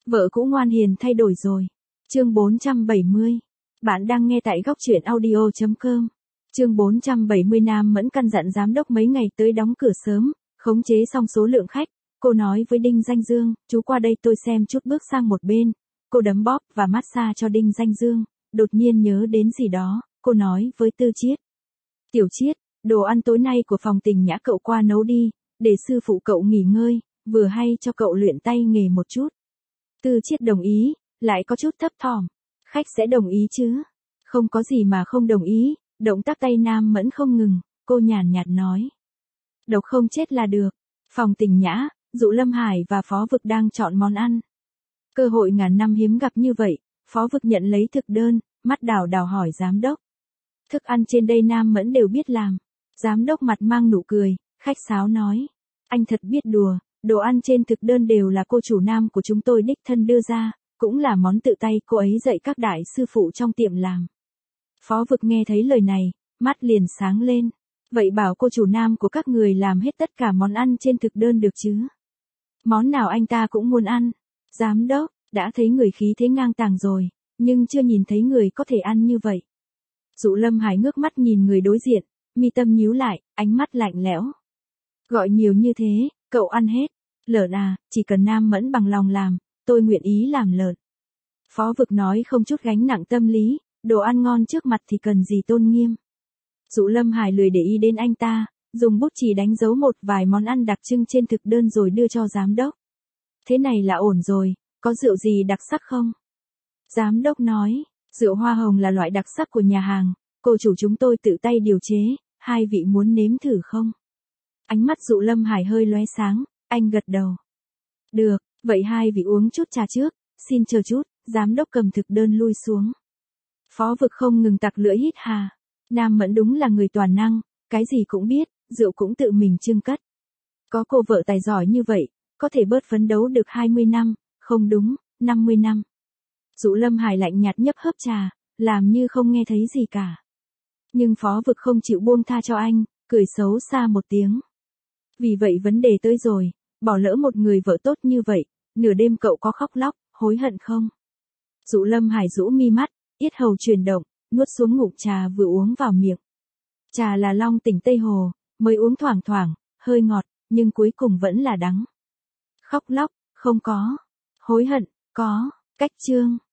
Vợ cũ ngoan hiền thay đổi rồi. Chương 470. Bạn đang nghe tại góc truyện audio.com. Chương 470 Nam Mẫn căn dặn giám đốc mấy ngày tới đóng cửa sớm, khống chế xong số lượng khách. Cô nói với Đinh Danh Dương, chú qua đây tôi xem chút, bước sang một bên. Cô đấm bóp và massage cho Đinh Danh Dương. Đột nhiên nhớ đến gì đó, cô nói với Tư Chiết. Tiểu Chiết, đồ ăn tối nay của phòng Tình Nhã cậu qua nấu đi, để sư phụ cậu nghỉ ngơi, vừa hay cho cậu luyện tay nghề một chút. Tư Chiết đồng ý, lại có chút thấp thỏm. Khách sẽ đồng ý chứ? Không có gì mà không đồng ý, động tác tay Nam Mẫn không ngừng, cô nhàn nhạt nói. Độc không chết là được. Phòng Tình Nhã, Dụ Lâm Hải và Phó Vực đang chọn món ăn. Cơ hội ngàn năm hiếm gặp như vậy, Phó Vực nhận lấy thực đơn, mắt đảo đảo hỏi giám đốc. Thức ăn trên đây Nam Mẫn đều biết làm. Giám đốc mặt mang nụ cười, khách sáo nói. Anh thật biết đùa, đồ ăn trên thực đơn đều là cô chủ Nam của chúng tôi đích thân đưa ra, cũng là món tự tay cô ấy dạy các đại sư phụ trong tiệm làm. Phó Vực nghe thấy lời này, mắt liền sáng lên. Vậy bảo cô chủ Nam của các người làm hết tất cả món ăn trên thực đơn được chứ? Món nào anh ta cũng muốn ăn. Giám đốc, đã thấy người khí thế ngang tàng rồi, nhưng chưa nhìn thấy người có thể ăn như vậy. Dụ Lâm Hải ngước mắt nhìn người đối diện, mi tâm nhíu lại, ánh mắt lạnh lẽo. Gọi nhiều như thế, cậu ăn hết. Lợn à, chỉ cần Nam Mẫn bằng lòng làm, tôi nguyện ý làm lợn. Phó Vực nói không chút gánh nặng tâm lý, đồ ăn ngon trước mặt thì cần gì tôn nghiêm. Dụ Lâm Hải lười để ý đến anh ta, dùng bút chì đánh dấu một vài món ăn đặc trưng trên thực đơn rồi đưa cho giám đốc. Thế này là ổn rồi, có rượu gì đặc sắc không? Giám đốc nói, rượu hoa hồng là loại đặc sắc của nhà hàng, cô chủ chúng tôi tự tay điều chế, hai vị muốn nếm thử không? Ánh mắt Dụ Lâm Hải hơi lóe sáng, anh gật đầu. Được, vậy hai vị uống chút trà trước, xin chờ chút, giám đốc cầm thực đơn lui xuống. Phó Vực không ngừng tặc lưỡi hít hà. Nam Mẫn đúng là người toàn năng, cái gì cũng biết, rượu cũng tự mình trưng cất. Có cô vợ tài giỏi như vậy, có thể bớt phấn đấu được 20 năm, không đúng, 50 năm. Dụ Lâm Hải lạnh nhạt nhấp hớp trà, làm như không nghe thấy gì cả. Nhưng Phó Vực không chịu buông tha cho anh, cười xấu xa một tiếng. Vì vậy vấn đề tới rồi, bỏ lỡ một người vợ tốt như vậy, nửa đêm cậu có khóc lóc, hối hận không? Dụ Lâm Hải rũ mi mắt, yết hầu chuyển động, nuốt xuống ngụm trà vừa uống vào miệng. Trà là Long Tỉnh Tây Hồ, mới uống thoảng thoảng, hơi ngọt, nhưng cuối cùng vẫn là đắng. Khóc lóc, không có. Hối hận, có. Cách chương.